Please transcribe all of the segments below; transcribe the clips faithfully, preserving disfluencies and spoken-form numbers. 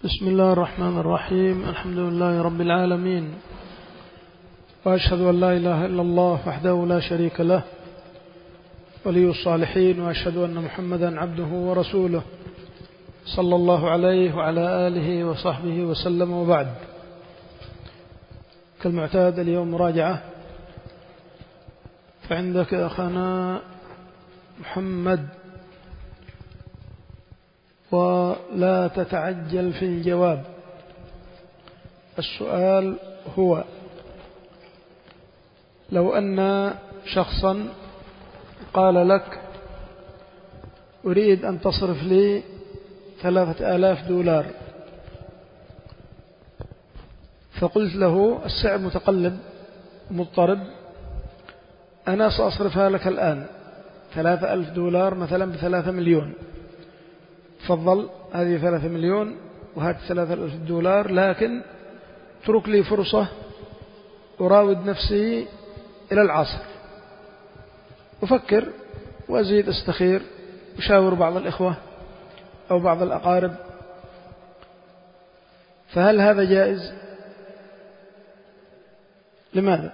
بسم الله الرحمن الرحيم. الحمد لله رب العالمين، وأشهد أن لا إله إلا الله وحده لا شريك له ولي الصالحين، وأشهد أن محمدا عبده ورسوله صلى الله عليه وعلى آله وصحبه وسلم. وبعد، كالمعتاد اليوم مراجعة، فعندك أخانا محمد، ولا تتعجل في الجواب. السؤال هو: لو أن شخصا قال لك أريد أن تصرف لي ثلاثة آلاف دولار، فقلت له السعر متقلب مضطرب، أنا سأصرفها لك الآن ثلاثة ألف دولار مثلا بثلاثة مليون، تفضل هذه ثلاثة مليون وهات ثلاثة ألف دولار، لكن اترك لي فرصة أراود نفسي إلى العصر، أفكر وأزيد أستخير، أشاور بعض الإخوة أو بعض الأقارب، فهل هذا جائز؟ لماذا؟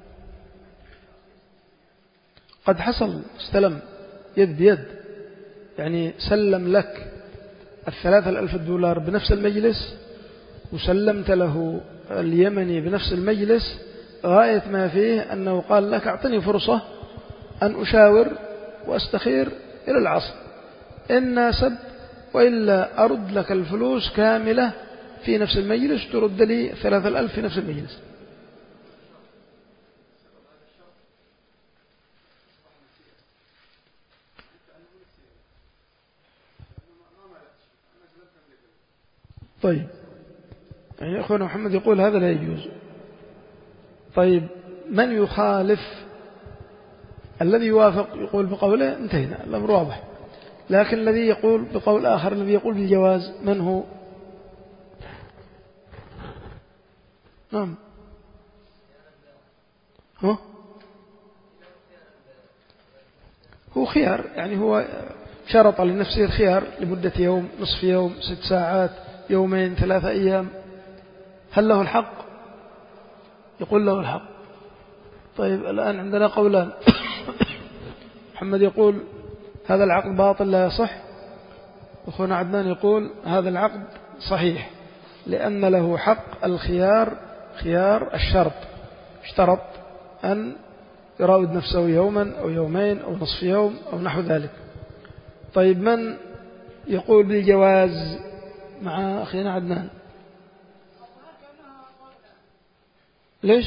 قد حصل استلم يد بيد، يعني سلم لك الثلاثة الألف دولار بنفس المجلس، وسلمت له اليمني بنفس المجلس، غاية ما فيه أنه قال لك أعطني فرصة أن أشاور وأستخير إلى العصر، إن ناسب وإلا أرد لك الفلوس كاملة في نفس المجلس، ترد لي ثلاثة الألف في نفس المجلس. طيب، يعني أخونا محمد يقول هذا لا يجوز. طيب، من يخالف؟ الذي يوافق يقول بقوله انتهينا، الأمر واضح، لكن الذي يقول بقول آخر، الذي يقول بالجواز، من هو؟ نعم، هو هو خيار، يعني هو شرط لنفسه الخيار لمدة يوم، نصف يوم، ست ساعات، يومين، ثلاثة أيام. هل له الحق؟ يقول له الحق. طيب، الآن عندنا قولان. محمد يقول هذا العقد باطل لا يصح، أخونا عدنان يقول هذا العقد صحيح، لأن له حق الخيار، خيار الشرط، اشترط أن يراود نفسه يوما أو يومين أو نصف يوم أو نحو ذلك. طيب، من يقول بالجواز مع أخينا عدنان؟ ليش؟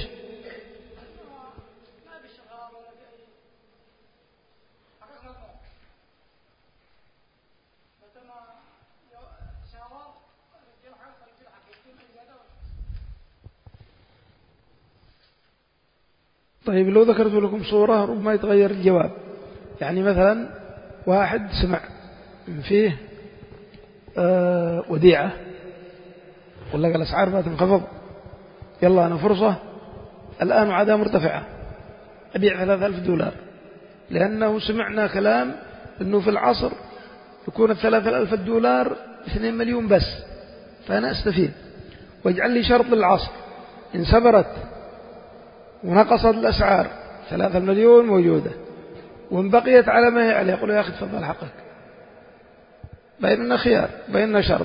طيب، لو ذكرت لكم صورة ربما يتغير الجواب. يعني مثلا واحد سمع فيه آه وديعة، يقول لك الأسعار بقت تنخفض، يلا أنا فرصة الآن وعدها مرتفعة، أبيع ثلاثة ألف دولار، لأنه سمعنا كلام أنه في العصر يكون الثلاثة ألف دولار اثنين مليون بس، فأنا أستفيد، واجعل لي شرط للعصر، إن سبرت ونقصت الأسعار ثلاثة مليون موجودة، وإن بقيت على ما هي عليه، يقول يا أخي تفضل حقك، بيننا خيار، بيننا شرط.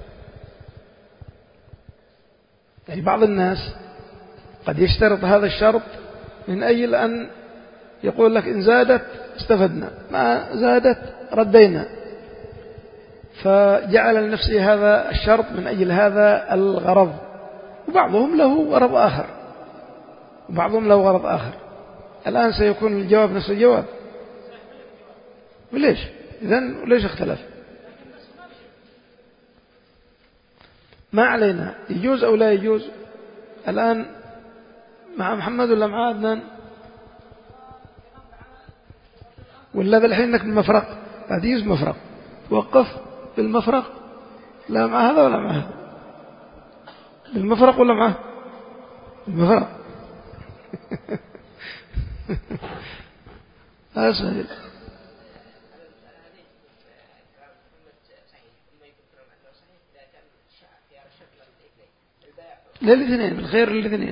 يعني بعض الناس قد يشترط هذا الشرط من أجل أن يقول لك إن زادت استفدنا، ما زادت ردينا، فجعل لنفسه هذا الشرط من أجل هذا الغرض، وبعضهم له غرض آخر وبعضهم له غرض آخر. الآن سيكون الجواب نفس الجواب، وليش؟ إذن ليش اختلف؟ ما علينا، يجوز أو لا يجوز. الآن مع محمد ولا مع عدنان؟ ولا بالحين انك بالمفرق؟ هذه يوز مفرق، توقف بالمفرق، لا مع هذا ولا مع هذا، بالمفرق ولا معه بالمفرق. هذا سهل. لا الاثنين، الخيار الاثنين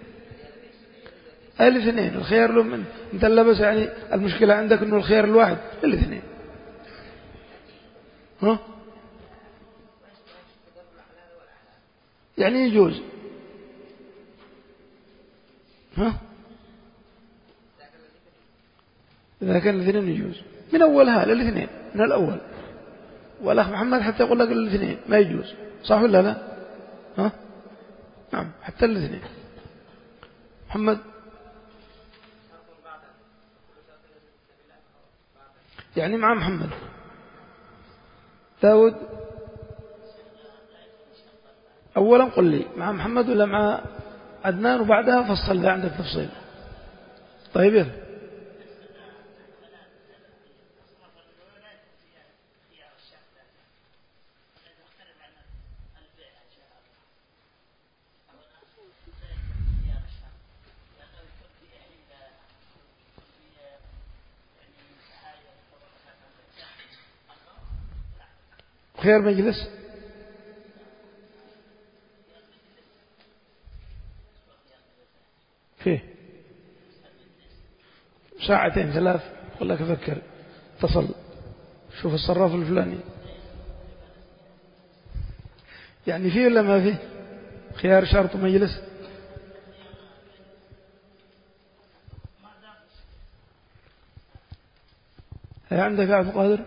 الاثنين الخيار له من انت لبس يعني المشكلة عندك انه الخيار الواحد الاثنين. ها يعني يجوز. ها إذا كان الاثنين يجوز من أولها للاثنين من الأول، والأخ محمد حتى يقول لك الاثنين ما يجوز، صح ولا لا؟ ها نعم حتى الاثنين. محمد يعني مع محمد. داود أولا قل لي مع محمد ولا مع عدنان، وبعدها فصل إذا عندك تفصيل. طيب يلا. خير مجلس فيه ساعتين ثلاث، قل لك أفكر اتصل شوف الصراف الفلاني يعني فيه ولا ما فيه؟ خيار شرط مجلس. هل عندك عبد القادر؟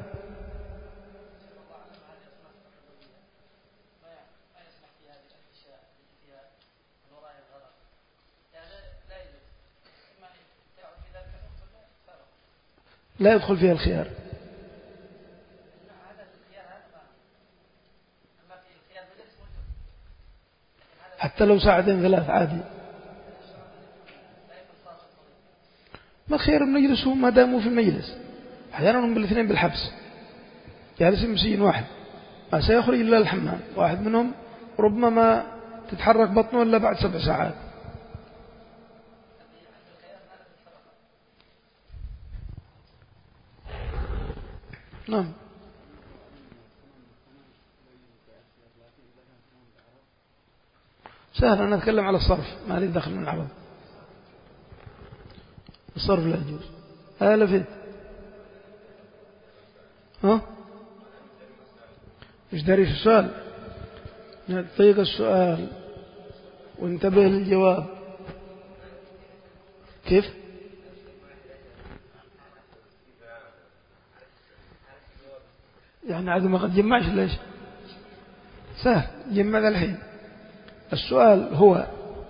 لا يدخل فيها الخيار. حتى لو ساعتين ثلاث عادي. ما خير المجلس هم ما داموا في المجلس، أحيانا هم بالاثنين بالحبس جالسين مسيين واحد ما سيخرج إلا الحمام، واحد منهم ربما ما تتحرك بطنه إلا بعد سبع ساعات. نعم سهل. أنا أتكلم على الصرف، ما لي دخل من العرض. الصرف لا يجوز. هلا فين؟ ها مش داري في السؤال؟ نعطيك السؤال وانتبه للجواب. كيف؟ يعني عاد ما قد جمعش ليش؟ سهل جمع ذا الحين. السؤال هو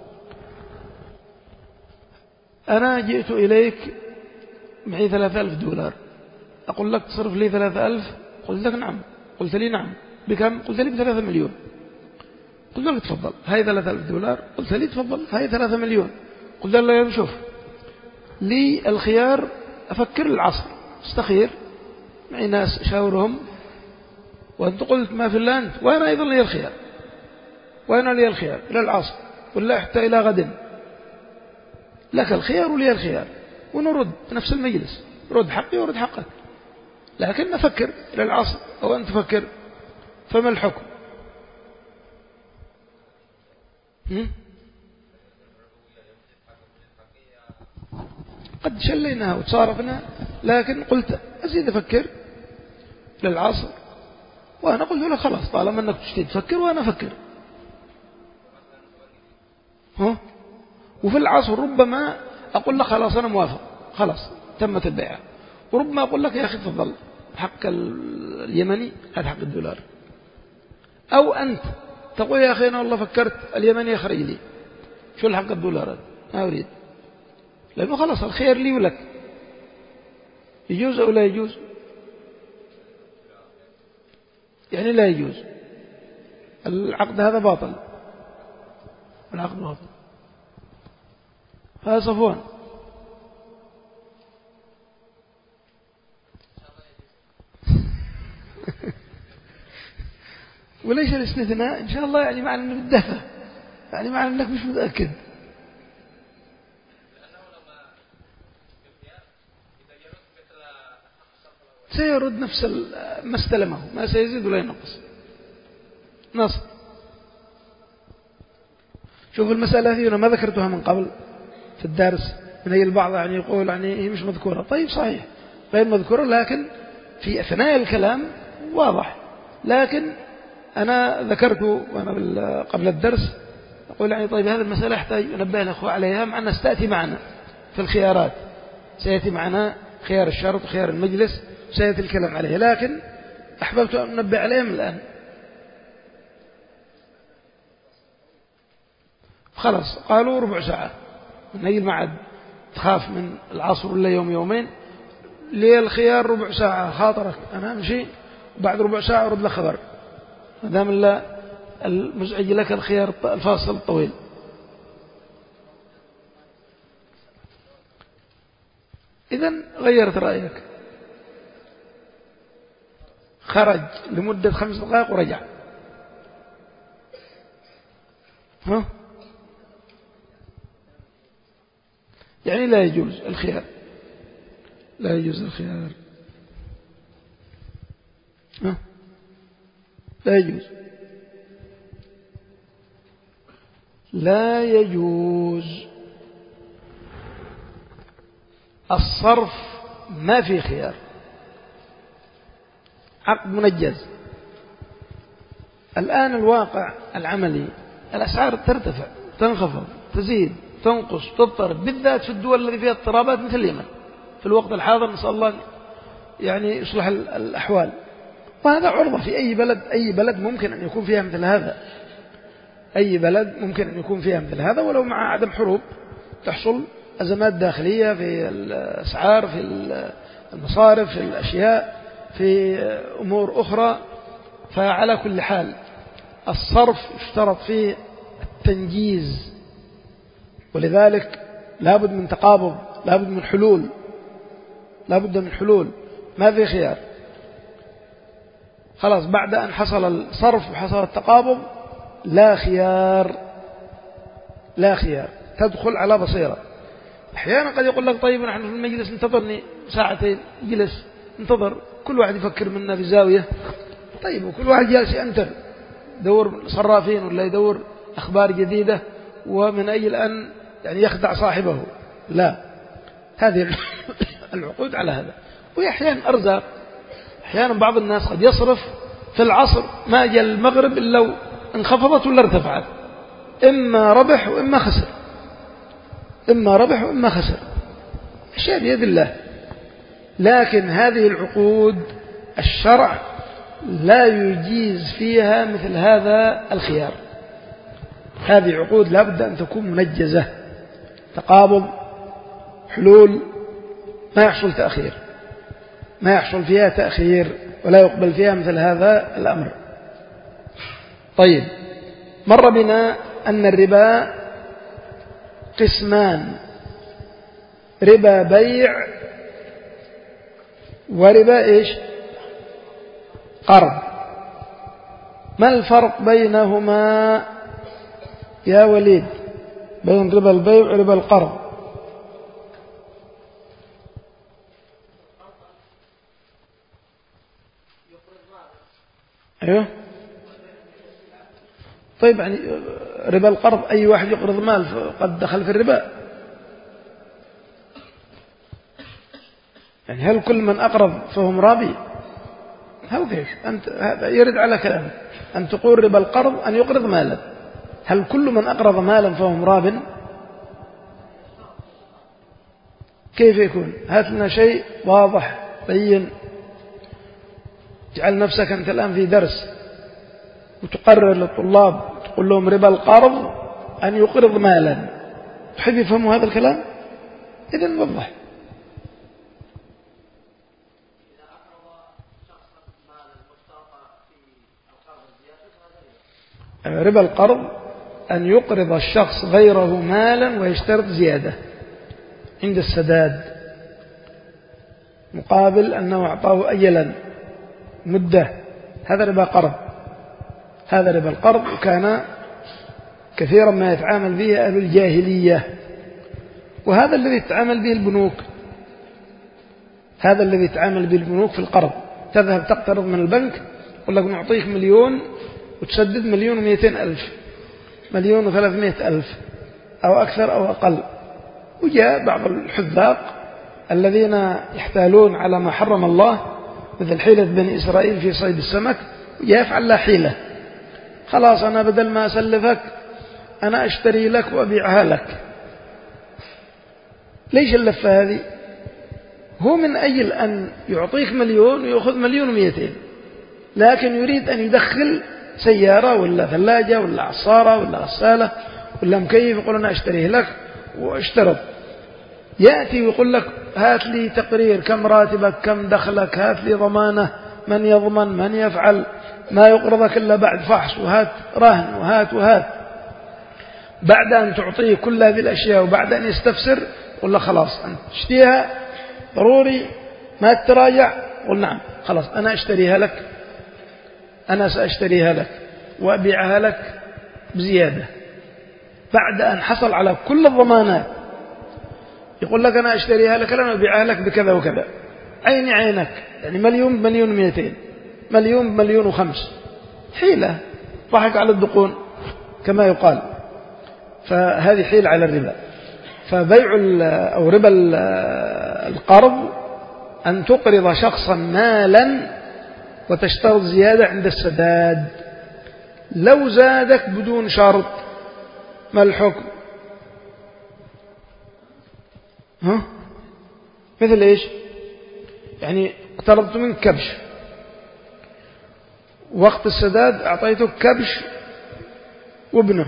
أنا جئت إليك معي ثلاثة ألف دولار، أقول لك تصرف لي ثلاثة ألف، قلت لك نعم، قلت لي نعم بكم؟ قلت لي بثلاثة مليون. قلت لك تفضل هاي ثلاثة ألف دولار، قلت لي تفضل هاي ثلاثة مليون. قلت له شوف لي الخيار أفكر العصر، استخير معي ناس شاورهم، وأنت قلت ما في إلا أنت، وأنا أيضا لي الخيار، وأنا لي الخيار إلى العصر ولا حتى إلى غد، لك الخيار ولي الخيار، ونرد نفس المجلس، رد حقي ورد حقك، لكن نفكر إلى العصر أو أن تفكر، فما الحكم؟ قد شليناها وتصارفنا، لكن قلت أزيد أفكر للعصر، وأنا قلت له خلاص طالما أنك تشتي تفكر وأنا أفكر. ها؟ وفي العصر ربما أقول لك خلاص أنا موافق، خلاص تمت البيعة، وربما أقول لك يا أخي تفضل حق اليمني هذا حق الدولار، أو أنت تقول يا أخي أنا والله فكرت اليمني يخرج لي، شو الحق الدولار ما أريد، لأنه خلاص الخير لي ولك. يجوز أو لا يجوز؟ يعني لا يجوز، العقد هذا باطل، العقد باطل. هذا صفوان. وليس الاستثناء إن شاء الله يعني معنى أنه بالدفع، يعني معنى أنك مش متأكد. سيرد نفس ما استلمه، ما سيزيد ولا ينقص. نص شوف المسألة هذه أنا ما ذكرتها من قبل في الدرس، من أي البعض يعني يقول يعني هي مش مذكورة. طيب صحيح غير مذكورة، لكن في أثناء الكلام واضح. لكن أنا ذكرت وأنا قبل الدرس أقول يعني طيب هذه المسألة يحتاج أنبه الأخوة عليها، مع أنها ستأتي معنا في الخيارات، سيأتي معنا خيار الشرط وخيار المجلس سيأتي الكلام عليه، لكن أحببت أن أنبه عليهم الآن. خلاص قالوا ربع ساعة من أي المعد، تخاف من العصر ولا يوم يومين، ليه الخيار ربع ساعة خاطرك، أنا أمشي بعد ربع ساعة أرد لك خبر، ما دام لا المزعج لك الخيار الفاصل الطويل. إذن غيرت رأيك، خرج لمدة خمس دقائق ورجع، ها يعني لا يجوز الخيار، لا يجوز الخيار، ها لا يجوز، لا يجوز الصرف، ما في خيار، عقد منجز. الآن الواقع العملي الأسعار ترتفع تنخفض تزيد تنقص تضطرب، بالذات في الدول التي فيها اضطرابات مثل اليمن في الوقت الحاضر، نسأل الله يعني يصلح الأحوال. وهذا عرضة في أي بلد، أي بلد ممكن أن يكون فيها مثل هذا، أي بلد ممكن أن يكون فيها مثل هذا، ولو مع عدم حروب تحصل أزمات داخلية في الأسعار في المصارف في الأشياء في أمور أخرى. فعلى كل حال الصرف اشترط فيه التنجيز، ولذلك لابد من تقابض، لابد من حلول، لابد من حلول، ما في خيار. خلاص بعد أن حصل الصرف وحصل التقابض لا خيار، لا خيار، تدخل على بصيرة. أحيانا قد يقول لك طيب نحن في المجلس انتظرني ساعتين، جلس انتظر، كل واحد يفكر منا في زاوية، طيب وكل واحد جالس ينتر يدور صرافين ولا يدور أخبار جديدة، ومن أجل أن يعني يخدع صاحبه. لا، هذه العقود على هذا. وأحيانا أرزاق، أحيانا بعض الناس قد يصرف في العصر ما جاء المغرب إلا لو انخفضت ولا ارتفعت، إما ربح وإما خسر، إما ربح وإما خسر، أشياء بيد الله. لكن هذه العقود الشرع لا يجيز فيها مثل هذا الخيار. هذه عقود لابد أن تكون منجزة، تقابض، حلول، ما يحصل تأخير، ما يحصل فيها تأخير، ولا يقبل فيها مثل هذا الأمر. طيب، مر بنا أن الربا قسمان، ربا بيع وربا إيش؟ قرض. ما الفرق بينهما يا وليد، بين ربا البيع وربا القرض؟ أيوه طيب، يعني ربا القرض أي واحد يقرض مال قد دخل في الربا، يعني هل كل من أقرض فهم رابي؟ هل كيف أنت هذا يرد على كلام أن تقول ربا القرض أن يقرض مالا، هل كل من أقرض مالا فهم راب؟ كيف يكون؟ هات لنا شيء واضح بين، اجعل نفسك أنت الآن في درس وتقرر للطلاب تقول لهم ربا القرض أن يقرض مالا، تحب يفهموا هذا الكلام؟ إذن وضح. ربا القرض أن يقرض الشخص غيره مالا ويشترط زيادة عند السداد، مقابل أنه أعطاه أجلا مدة، هذا ربا قرض، هذا ربا القرض. وكان كثيرا ما يتعامل به أهل الجاهلية، وهذا الذي يتعامل به البنوك، هذا الذي يتعامل به البنوك في القرض. تذهب تقترض من البنك، يقول لك نعطيك مليون وتسدد مليون ومئتين ألف، مليون وثلاثمائة ألف أو أكثر أو أقل، وجاء بعض الحذاق الذين يحتالون على ما حرم الله مثل حيلة بني إسرائيل في صيد السمك، وجاء يفعل له حيلة، خلاص أنا بدل ما أسلفك أنا أشتري لك وأبيعها لك. ليش اللفة هذه؟ هو من أجل أن يعطيك مليون ويأخذ مليون ومئتين، لكن يريد أن يدخل سيارة ولا ثلاجة ولا عصارة ولا غسالة ولا مكيف، يقول أنا أشتريه لك واشترط، يأتي ويقول لك هات لي تقرير كم راتبك كم دخلك، هات لي ضمانة من يضمن من يفعل، ما يقرضك إلا بعد فحص، وهات رهن وهات وهات. بعد أن تعطيه كل هذه الأشياء وبعد أن يستفسر قل له خلاص أنت تشتريها ضروري ما تراجع، قل نعم خلاص أنا أشتريها لك، أنا سأشتريها لك وأبيعها لك بزيادة. بعد أن حصل على كل الضمانات يقول لك أنا أشتريها لك لأنا أبيعها لك بكذا وكذا، عيني عينك، يعني مليون بمليون مئتين، مليون بمليون وخمس، حيلة ضحك على الدقون كما يقال. فهذه حيلة على الربا. فبيع أو ربا القرض أن تقرض شخصا مالا وتشترط زيادة عند السداد. لو زادك بدون شرط ما الحكم؟ ها؟ مثل إيش؟ يعني اقترضت منك كبش، وقت السداد أعطيتك كبش وابنه،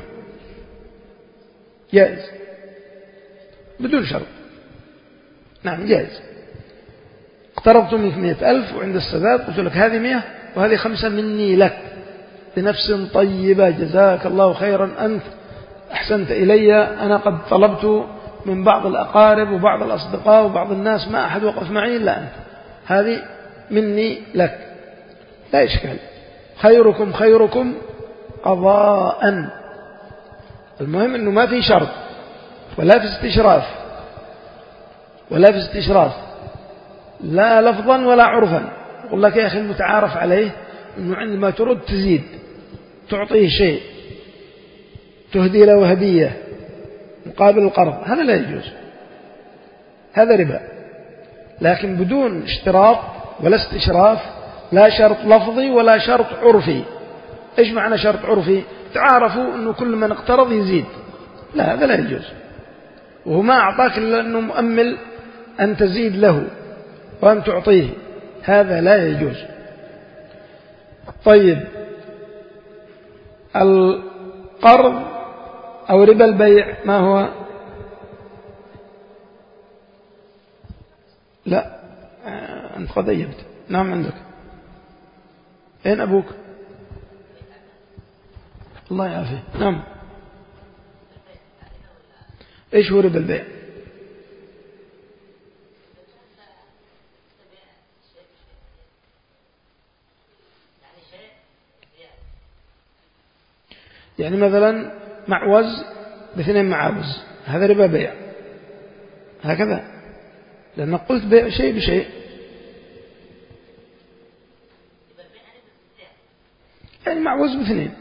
جائز بدون شرط، نعم جائز. اقترضت منك مئة ألف وعند السداد قلت لك هذه مئة وهذه خمسة مني لك بنفس طيبة، جزاك الله خيرا أنت أحسنت إلي، أنا قد طلبت من بعض الأقارب وبعض الأصدقاء وبعض الناس ما أحد وقف معي إلا أنت، هذه مني لك، لا إشكال، خيركم خيركم قضاء. المهم أنه ما في شرط ولا في استشراف ولا في استشراف لا لفظا ولا عرفا. يقول لك يا أخي المتعارف عليه أنه عندما ترد تزيد، تعطيه شيء، تهدي له هدية مقابل القرض، هذا لا يجوز، هذا ربا. لكن بدون اشتراط ولا استشراف، لا شرط لفظي ولا شرط عرفي. إيش معنى شرط عرفي؟ تعارفوا أنه كل من اقترض يزيد، لا هذا لا يجوز، وهو ما أعطاك إلا أنه مؤمل أن تزيد له وأن تعطيه، هذا لا يجوز. طيب القرض أو ربا البيع ما هو؟ لا أنت قد أجبت، نعم عندك. أين أبوك؟ الله يعافيه. نعم. إيش هو ربا البيع؟ يعني مثلا معوز باثنين معاوز، هذا ربا بيع، هكذا، لأن قلت بيع شيء بشيء. يعني معوز باثنين،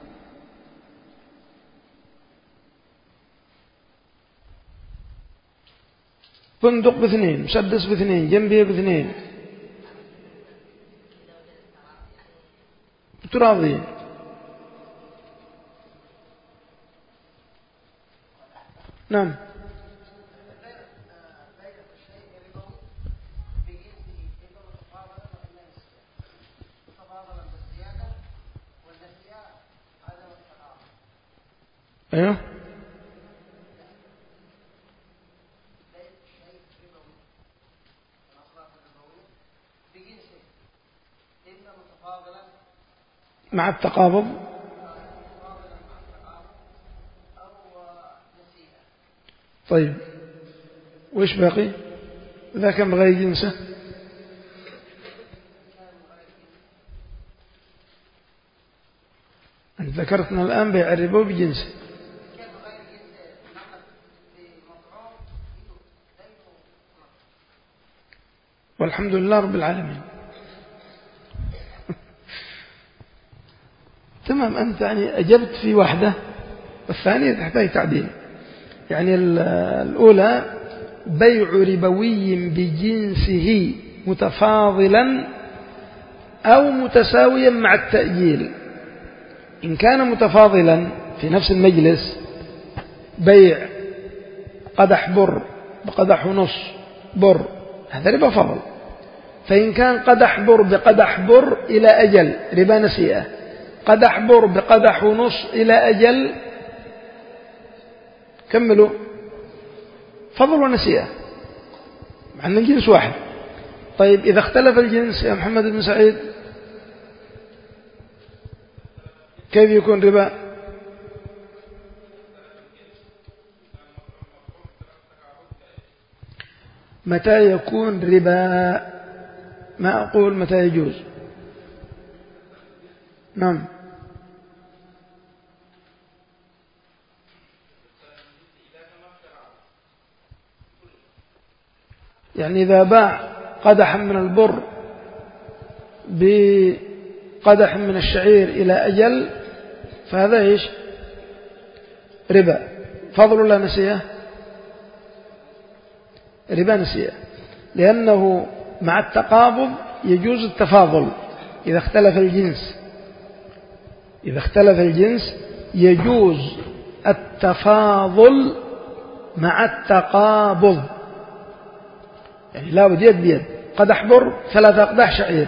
فندق باثنين، مسدس باثنين، جنبيه باثنين، تراضين. نعم. ايوه مع التقابض. طيب وإيش باقي إذا كان بغير جنسه؟ أنت ذكرتنا الآن بيع الربا بجنسه. والحمد لله رب العالمين. تمام. أنت يعني أجبت في واحدة والثانية تحتاج تعديل. يعني الأولى بيع ربوي بجنسه متفاضلا أو متساويا مع التأجيل. إن كان متفاضلا في نفس المجلس بيع قدح بر بقدح ونص بر، هذا ربا فضل. فإن كان قدح بر بقدح بر إلى أجل ربا نسيئة، قدح بر بقدح ونص إلى أجل، كملوا، فضل ونسيئة مع أن الجنس واحد. طيب إذا اختلف الجنس يا محمد بن سعيد كيف يكون ربا؟ متى يكون ربا؟ ما أقول متى يجوز. نعم. يعني إذا باع قدحا من البر بقدح من الشعير إلى أجل فهذا إيش؟ ربا فضل ولا نسيئة؟ ربا نسيئة، لأنه مع التقابض يجوز التفاضل. إذا اختلف الجنس إذا اختلف الجنس يجوز التفاضل مع التقابض. يعني لا بد يد بيد، قدح بر ثلاثة أقداح شعير،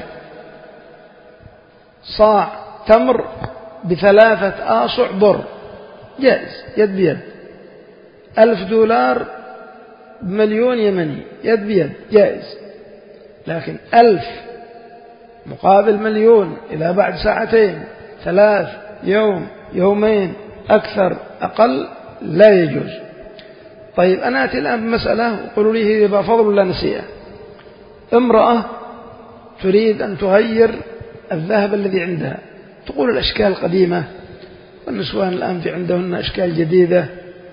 صاع تمر بثلاثة آصع بر، جائز يد بيد. ألف دولار بمليون يمني يد بيد جائز. لكن ألف مقابل مليون إلى بعد ساعتين ثلاث يوم يومين أكثر أقل لا يجوز. طيب أنا أتي الآن بمسألة وقولوا لي هي ربا فضل ولا نسيئة. امرأة تريد أن تغير الذهب الذي عندها، تقول الأشكال قديمة والنسوان الآن في عندهن أشكال جديدة،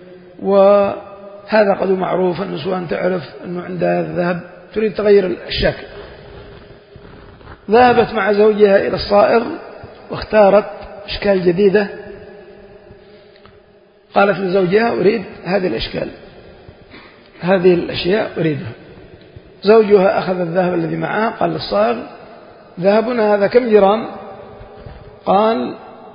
وهذا قد معروف، النسوان تعرف أنه عندها الذهب، تريد تغير الشكل. ذهبت مع زوجها إلى الصائغ واختارت أشكال جديدة، قالت لزوجها أريد هذه الأشكال، هذه الأشياء أريدها. زوجها أخذ الذهب الذي معها، قال للصائغ ذهبنا هذا كم جرام؟ قال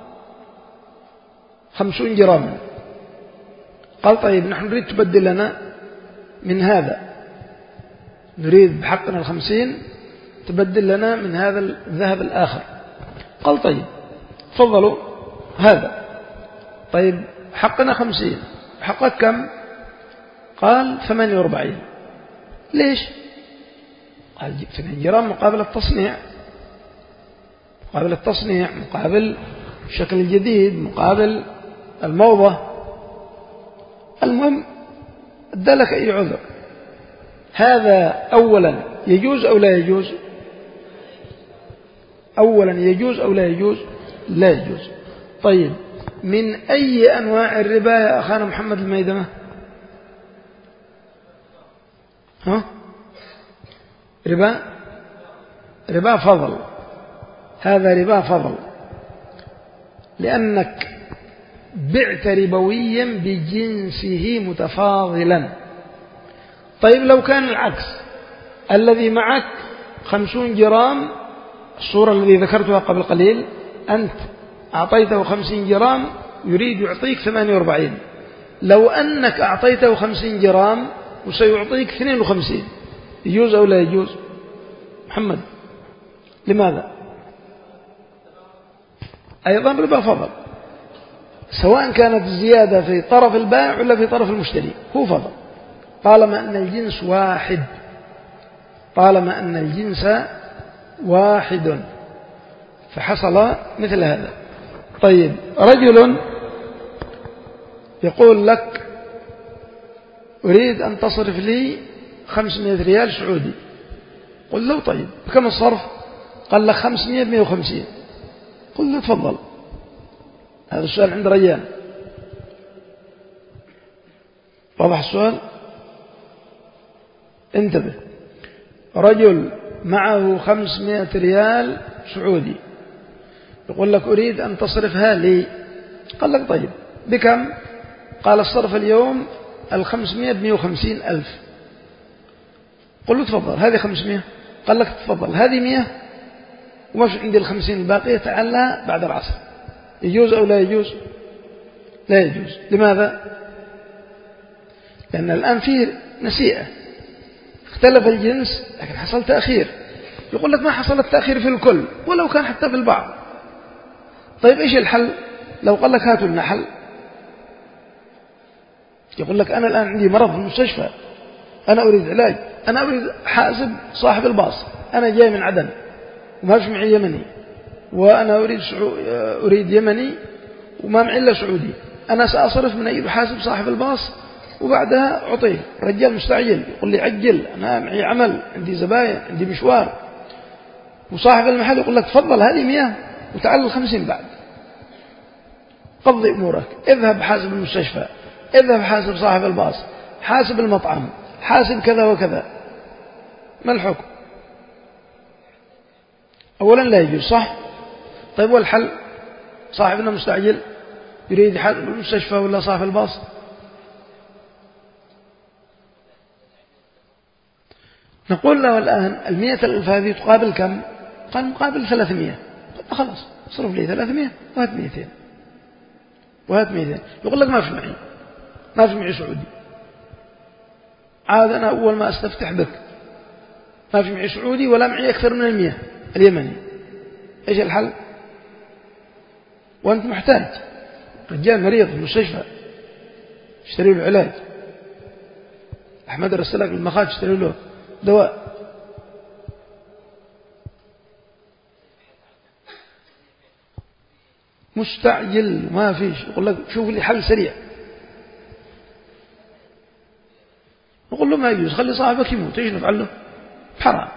خمسون جرام. قال طيب نحن نريد تبدل لنا من هذا، نريد بحقنا الخمسين تبدل لنا من هذا الذهب الآخر. قال طيب تفضلوا هذا. طيب حقنا خمسين، حقك كم؟ قال ثمانية وأربعين. ليش؟ قال جبت اثنين جرام مقابل التصنيع، مقابل التصنيع مقابل الشكل الجديد مقابل الموضة. المهم ادالك أي عذر. هذا أولا يجوز أو لا يجوز؟ أولا يجوز أو لا يجوز؟ لا يجوز. طيب من أي أنواع الربا يا أخانا محمد الميدمة؟ ها؟ ربا ربا فضل، هذا ربا فضل، لأنك بعت ربويا بجنسه متفاضلا. طيب لو كان العكس، الذي معك خمسون جرام، الصورة الذي ذكرتها قبل قليل، أنت أعطيته خمسين جرام يريد يعطيك ثمانية وأربعين، لو أنك أعطيته خمسين جرام وسيعطيك اثنين وخمسين، يجوز أو لا يجوز؟ محمد لماذا؟ أيضا ربا فضل، سواء كانت الزيادة في طرف البائع ولا في طرف المشتري، هو فضل طالما أن الجنس واحد، طالما أن الجنس واحد فحصل مثل هذا. طيب رجل يقول لك أريد أن تصرف لي خمسمائة ريال سعودي، قل له طيب بكم الصرف؟ قال لك خمسمائة بمئة وخمسين، قل له تفضل. هذا السؤال عند ريان، واضح السؤال؟ انتبه، رجل معه خمسمائة ريال سعودي يقول لك أريد أن تصرفها لي، قال لك طيب بكم؟ قال الصرف اليوم الخمسمائة بمئة وخمسين ألف. قل له تفضل هذه خمسمائة. قال لك تفضل هذه مئة ومش عندي الخمسين الباقية، تعال لها بعد العصر. يجوز أو لا يجوز؟ لا يجوز. لماذا؟ لأن الآن فيه نسيئة، اختلف الجنس لكن حصل تأخير. يقول لك ما حصل التأخير في الكل ولو كان حتى في البعض. طيب إيش الحل؟ لو قال لك هاتوا لنا حل، يقول لك أنا الآن عندي مرض في المستشفى، أنا أريد علاج، أنا أريد حاسب صاحب الباص، أنا جاي من عدن وما في معي يمني، وأنا أريد سعو... أريد يمني وما معي إلا سعودي، أنا سأصرف من أجل حاسب صاحب الباص وبعدها أعطيه. رجال مستعجل يقول لي عجل، أنا معي عمل، عندي زباين، عندي مشوار. وصاحب المحل يقول لك تفضل هذه مئة وتعال الخمسين بعد. قضي أمورك، اذهب حاسب المستشفى، اذهب حاسب صاحب الباص، حاسب المطعم، حاسب كذا وكذا. ما الحكم؟ أولا لا يجوز، صح؟ طيب والحل؟ صاحبنا مستعجل يريد يحاسب المستشفى ولا صاحب الباص؟ نقول له الآن المئة الألف هذه تقابل كم؟ قال مقابل ثلاثمائة. قلنا خلاص صرف لي ثلاثمائة وهات مئتين وهات مئتين. يقول لك ما في معي، ما في معي سعودي، عاد أنا أول ما أستفتح بك ما في معي سعودي ولا معي أكثر من المئة اليمني. إيش الحل؟ وأنت محتاج، رجال مريض في المستشفى اشتري له علاج، أحمد رسلك المخاج اشتري له دواء. مستعجل ما فيش، يقول لك شوف لي حل سريع. نقول له ما يجوز، خلي صاحبك يموت، ايش نفعل له؟ حرام،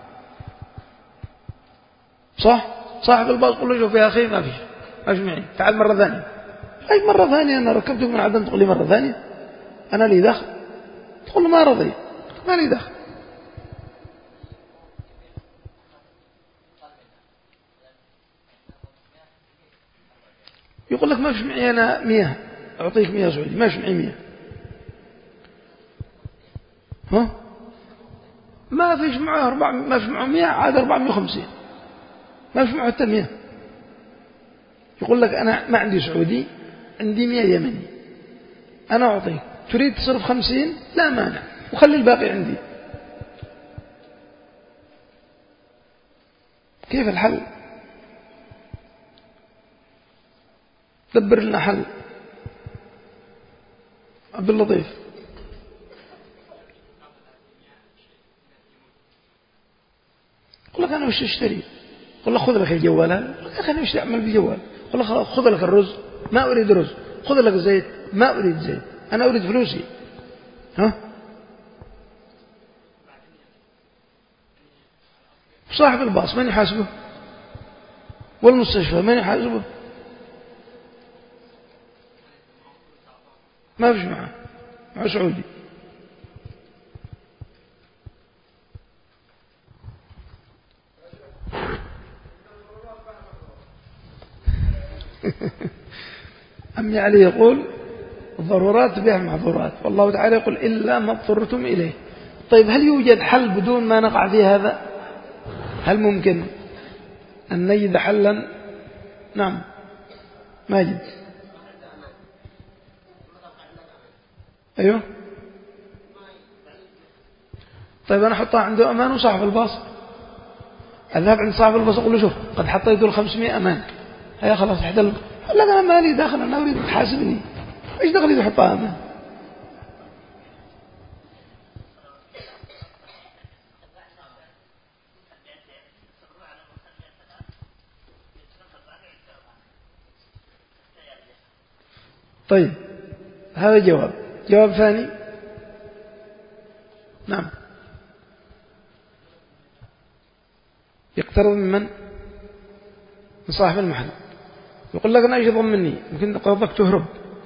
صح؟ صاحب الباص قل له شوف يا أخي ما فيش، ما في معي، تعال مرة ثانية. أي مرة ثانية؟ أنا ركبتك من عدن تقول لي مرة ثانية؟ أنا لي دخل؟ تقول له ما رضي، ما لي دخل. يقول لك ما في معي أنا مئة، أعطيك مئة سعودي، ما في معي مئة. ها؟ ما فيش معه أربع، ما في معه مئة، عاد أربعمائة وخمسين، ما في معه حتى مئة. يقول لك أنا ما عندي سعودي، عندي مئة يمني، أنا أعطيك، تريد تصرف خمسين؟ لا مانع، وخلي الباقي عندي. كيف الحل؟ دبر لنا حل عبد اللطيف. يقول لك أنا وش اشتري؟ يقول لك خذ لك الجوال، يقول لك أنا وش أعمل بالجوال؟ يقول لك خذ لك الرز، ما أريد رز، خذ لك زيت، ما أريد زيت، أنا أريد فلوسي. ها؟ صاحب الباص من يحاسبه؟ والمستشفى من يحاسبه؟ ما فيش معه، مع سعودي. أمي علي يقول الضرورات بها المعذورات، والله تعالى يقول إلا ما اضطرتم إليه. طيب هل يوجد حل بدون ما نقع في هذا؟ هل ممكن أن نجد حلا؟ نعم ماجد. أيوه. طيب أنا أحطها عنده أمان وصاحب الباص، أذهب عند صاحب الباص أقول له شوف قد حطيت الخمسمائة أمان، هيا خلاص احدل. لا أنا مالي داخل، أنا أريد تحاسبني، إيش دخلي تحطها أمان؟ طيب هذا جواب. جواب ثاني. نعم. يقترض من من؟ من صاحب المحل. يقول لك أنا إيش ضمني؟ يمكن قرضك تهرب.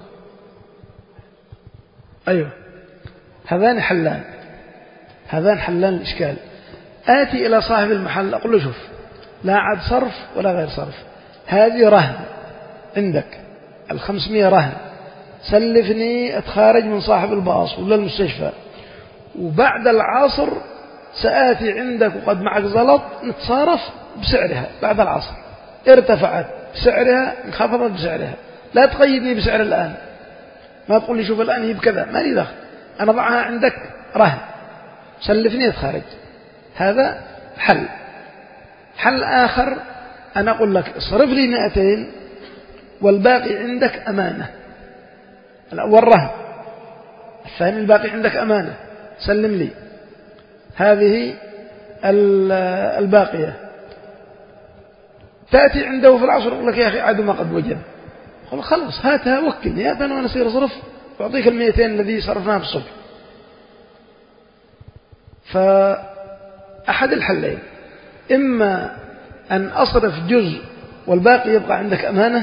أيوه. هذان حلان، هذان حلان الإشكال. آتي إلى صاحب المحل أقول له شوف لا عاد صرف ولا غير صرف، هذه رهن عندك، الخمسمائة رهن، سلفني أتخارج من صاحب الباص ولا المستشفى، وبعد العصر سآتي عندك وقد معك زلط، نتصارف بسعرها بعد العصر، ارتفعت بسعرها انخفضت بسعرها، لا تقيدني بسعر الآن، ما تقول لي شوف الآن هي بكذا، ما لي دخل، أنا ضعها عندك رهن، سلفني أتخارج. هذا حل. حل آخر أنا أقول لك اصرف لي مئتين والباقي عندك أمانة، الأول رهن، الثاني الباقي عندك أمانة، سلم لي هذه الباقية. تأتي عنده في العصر يقول لك يا أخي عاد ما قد وجد، قل خلاص هاتها وكلني، هاتها وأنا أصير أصرف وأعطيك المئتين الذي صرفناها بالصبح. فأحد الحلين إما أن أصرف جزء والباقي يبقى عندك أمانة،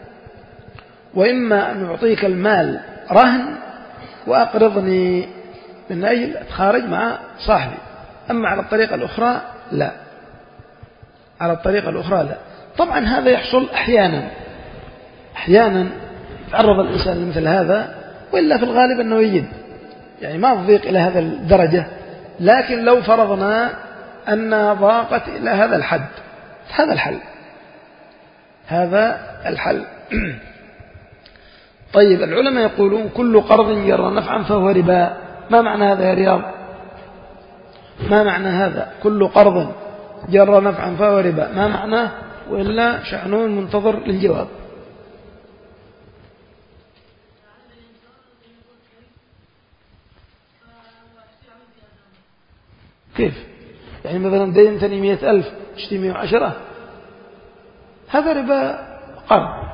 وإما أن أعطيك المال رهن وأقرضني من أجل أتخارج مع صاحبي. أما على الطريقة الأخرى لا، على الطريقة الأخرى لا. طبعا هذا يحصل أحيانا، أحيانا يتعرض الإنسان لمثل هذا، وإلا في الغالب أنه يجد، يعني ما تضيق إلى هذا الدرجة، لكن لو فرضنا أن ضاقت إلى هذا الحد، هذا الحل، هذا الحل. طيب العلماء يقولون كل قرض جر نفعا فهو ربا. ما معنى هذا يا رياض؟ ما معنى هذا؟ كل قرض جر نفعا فهو ربا، ما معناه؟ وإلا شعنون منتظر للجواب. كيف؟ يعني مثلا دينتني مئة ألف اشتري مئة وعشرة، هذا ربا قرض.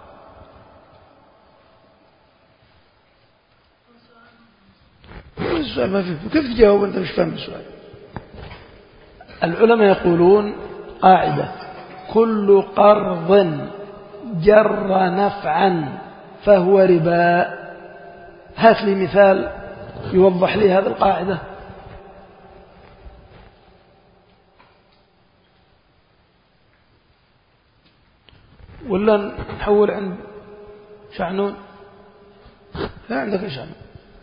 السؤال ما فيه، كيف تجاوب أنت مش فاهم السؤال؟ العلماء يقولون قاعدة: كل قرض جر نفعا فهو ربا. هات لي مثال يوضح لي هذه القاعدة. ولا نحول عند شعنون؟ لا عندك شعنون.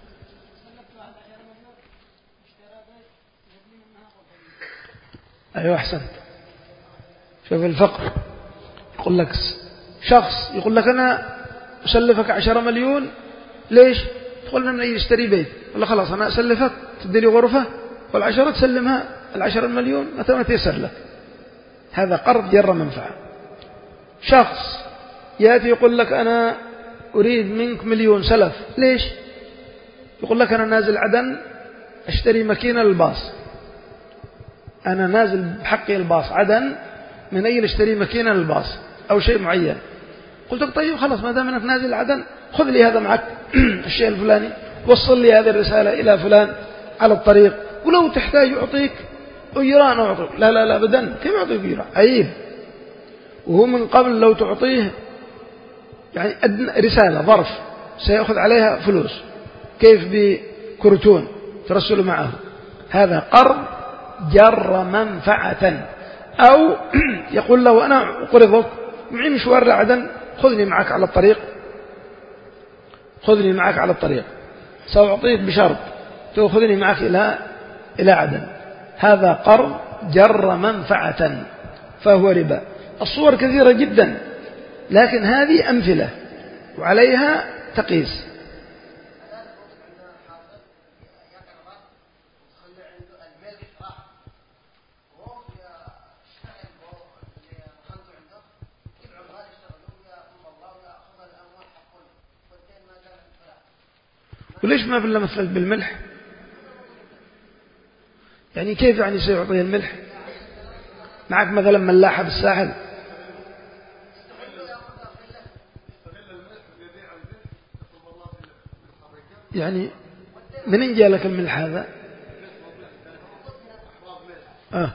أيوة أحسنت. شوف الفقر، يقول لك شخص يقول لك أنا أسلفك عشرة مليون، ليش؟ تقول لنا يشتري بيت، ولا خلاص أنا أسلفك تدي لي غرفة والعشرة تسلمها، العشرة المليون متى ما تيسر لك. هذا قرض جر منفعة. شخص يأتي يقول لك أنا أريد منك مليون سلف، ليش؟ يقول لك أنا نازل عدن أشتري ماكينة للباص، أنا نازل بحقي الباص عدن من أجل أشتري ماكينة للباص أو شيء معين. قلت لك طيب خلاص ما دام أنك نازل عدن خذ لي هذا معك الشيء الفلاني، وصل لي هذه الرسالة إلى فلان على الطريق، ولو تحتاج أعطيك أجران أعطيك. لا لا لا أبدا، كيف أعطيك أجران؟ عيب. وهو من قبل لو تعطيه يعني رسالة ظرف سيأخذ عليها فلوس، كيف بكرتون ترسل معه؟ هذا قرض جر منفعة. أو يقول له أنا أقرضك معي مشوار لعدن، خذني معك على الطريق، خذني معك على الطريق، سأعطيك بشرط تأخذني معك إلى إلى عدن. هذا قرض جر منفعة فهو ربا. الصور كثيرة جدا، لكن هذه أمثلة وعليها تقيس. وليش ما بالله مثل بالملح؟ يعني كيف يعني سيعطيه الملح؟ معك مثلا ملاحة بالساحل، يعني منين جاء لك الملح هذا؟ آه.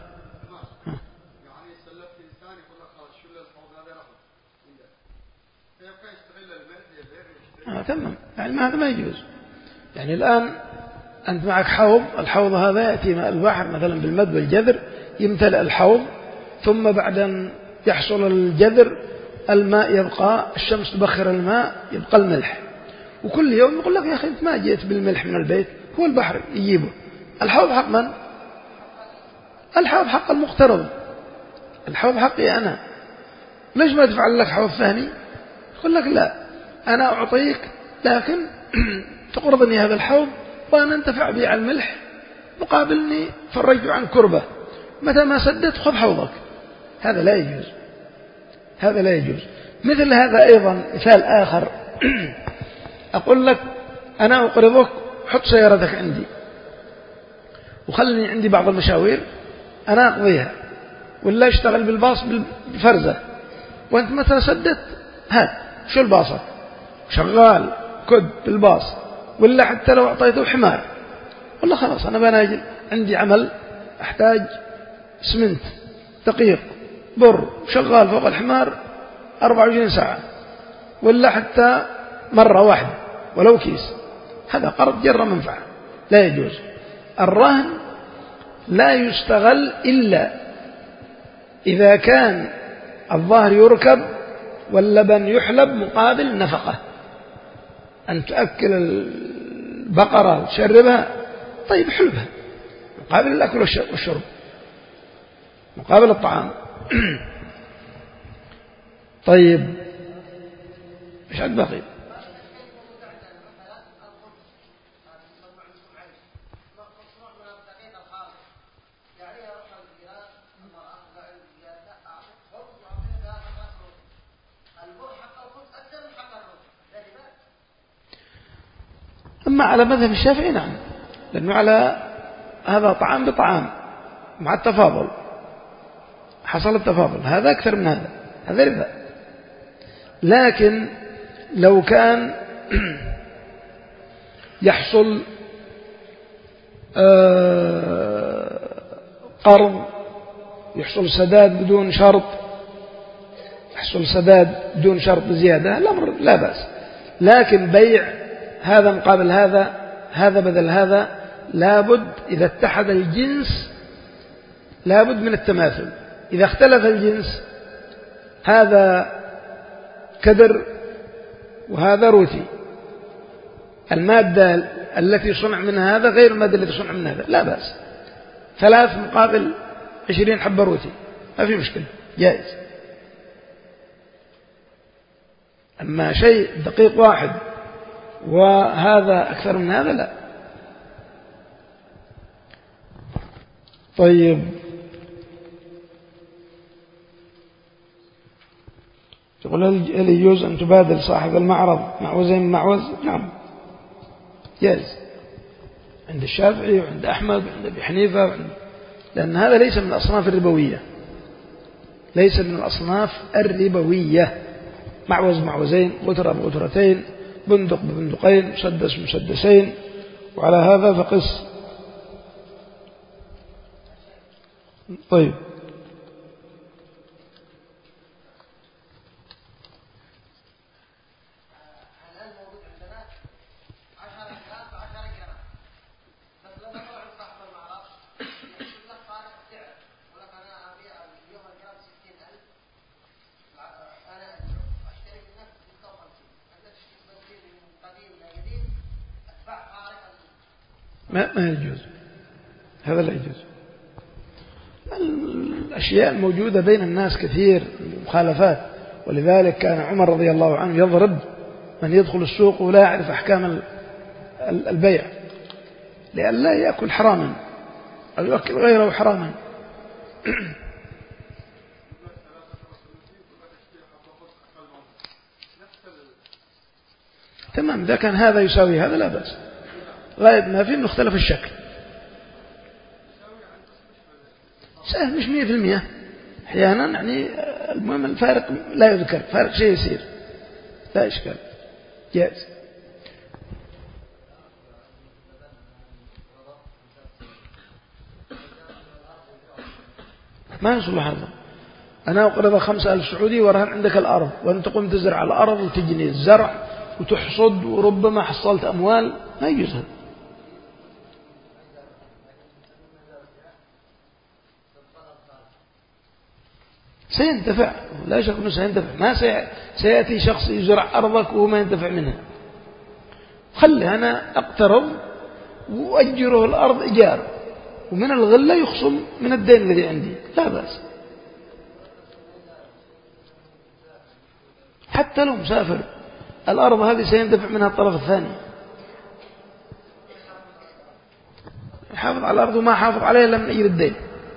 آه تمام، يعني ما هذا ما يجوز. يعني الآن أنت معك حوض، الحوض هذا يأتي ماء البحر مثلا بالمد والجذر، يمتلئ الحوض، ثم بعد أن يحصل الجذر الماء يبقى، الشمس تبخر الماء، يبقى الملح، وكل يوم يقول لك يا أخي أنت ما جيت بالملح من البيت، هو البحر يجيبه. الحوض حق من؟ الحوض حق المقترض، الحوض حقي أنا، ليش ما تفعل لك حوض ثاني؟ يقول لك لا أنا أعطيك لكن تقرضني هذا الحوض وأنا أنتفع به على الملح مقابلني فرجت عن كربة، متى ما سدت خذ حوضك. هذا لا يجوز، هذا لا يجوز. مثل هذا أيضا مثال آخر أقول لك أنا أقرضك، حط سيارتك عندي وخلني عندي بعض المشاوير أنا أقضيها، ولا اشتغل بالباص بالفرزة، وأنت متى سدت هات شو الباصة شغال كد بالباص، ولا حتى لو أعطيته حمار، والله خلاص أنا بناجل عندي عمل أحتاج سمنت دقيق بر شغال فوق الحمار أربعة وعشرين ساعة، ولا حتى مرة واحدة ولو كيس، هذا قرض جر منفعة لا يجوز. الرهن لا يستغل إلا إذا كان الظهر يركب واللبن يحلب مقابل نفقة، أن تأكل البقرة وتشربها، طيب حلبها مقابل الأكل والشرب مقابل الطعام. طيب إيش عاد بقي؟ أما على مذهب الشافعي نعم، لأنه على هذا طعام بطعام مع التفاضل، حصل التفاضل، هذا أكثر من هذا، هذا ربا. لكن لو كان يحصل قرض، يحصل سداد بدون شرط، يحصل سداد بدون شرط زيادة، الأمر لا بأس. لكن بيع هذا مقابل هذا، هذا بدل هذا، لابد إذا اتحد الجنس لابد من التماثل. إذا اختلف الجنس، هذا كدر وهذا روثي، المادة التي صنع منها هذا غير المادة التي صنع منها هذا، لا بأس. ثلاث مقابل عشرين حبة روثي ما في مشكلة، جائز. أما شيء دقيق واحد وهذا أكثر من هذا لا. طيب تقول هل يجوز أن تبادل صاحب المعرض معوزين معوز؟ نعم جائز عند الشافعي وعند أحمد وعند أبي حنيفة وعند... لأن هذا ليس من الأصناف الربوية، ليس من الأصناف الربوية. معوز معوزين، غترة بغترتين، بندق ببندقين، مسدس مسدسين، وعلى هذا فقس. طيب ما ما يجوز، هذا لا يجوز. الأشياء الموجودة بين الناس كثير مخالفات، ولذلك كان عمر رضي الله عنه يضرب من يدخل السوق ولا يعرف أحكام البيع لأن لا يأكل حراما أو يأكل غيره حراما. تمام، إذا كان هذا يساوي هذا لا بأس، غاية ما فيه من اختلف الشكل. سهل مش مية في المية أحيانا، يعني المهم الفارق لا يذكر، فارق شيء يسير لا إشكال، جائز. ما يصلح هذا. أنا أقرض خمسة ألف سعودي ورهن عندك الأرض، وأنت تقوم تزرع الأرض وتجني الزرع وتحصد وربما حصلت أموال، ما يجوز هذا. سينتفع لا شك أنه سينتفع، ما سيأتي شخص يزرع أرضك وهو ما ينتفع منها. خلي أنا أقترض وأجره الأرض إيجار، ومن الغلة يخصم من الدين الذي عندي، لا بأس. حتى لو مسافر الأرض هذه سيندفع منها الطرف الثاني، يحافظ على الأرض وما حافظ عليها إلا من أجل الدين.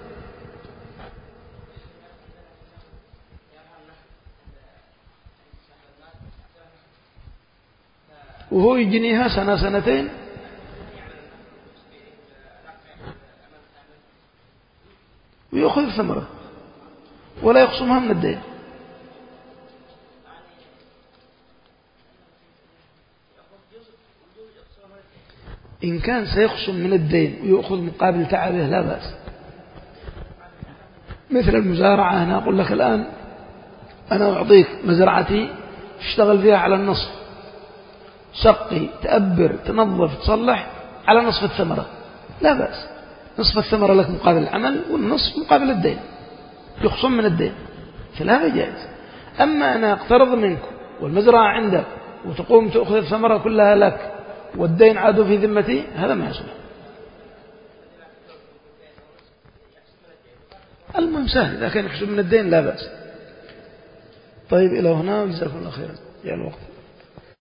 وهو يجنيها سنة سنتين ويأخذ الثمرة ولا يخصمها من الدين. إن كان سيخصم من الدين ويأخذ مقابل تعبه لا بأس. مثل المزارعة، أنا أقول لك الآن أنا أعطيك مزرعتي اشتغل فيها على النصف، سقي تأبر تنظف تصلح على نصف الثمرة، لا بأس. نصف الثمرة لك مقابل العمل والنصف مقابل الدين، يخصم من الدين، فلا جائز. أما أنا أقترض منك والمزرعة عندك وتقوم تأخذ الثمرة كلها لك والدين عادوا في ذمتي، هذا ما يصلح. المهم سهل، إذا كان يحسب من الدين لا بأس. طيب إلى هنا، وجزاكم الله خيرا يا الوقت.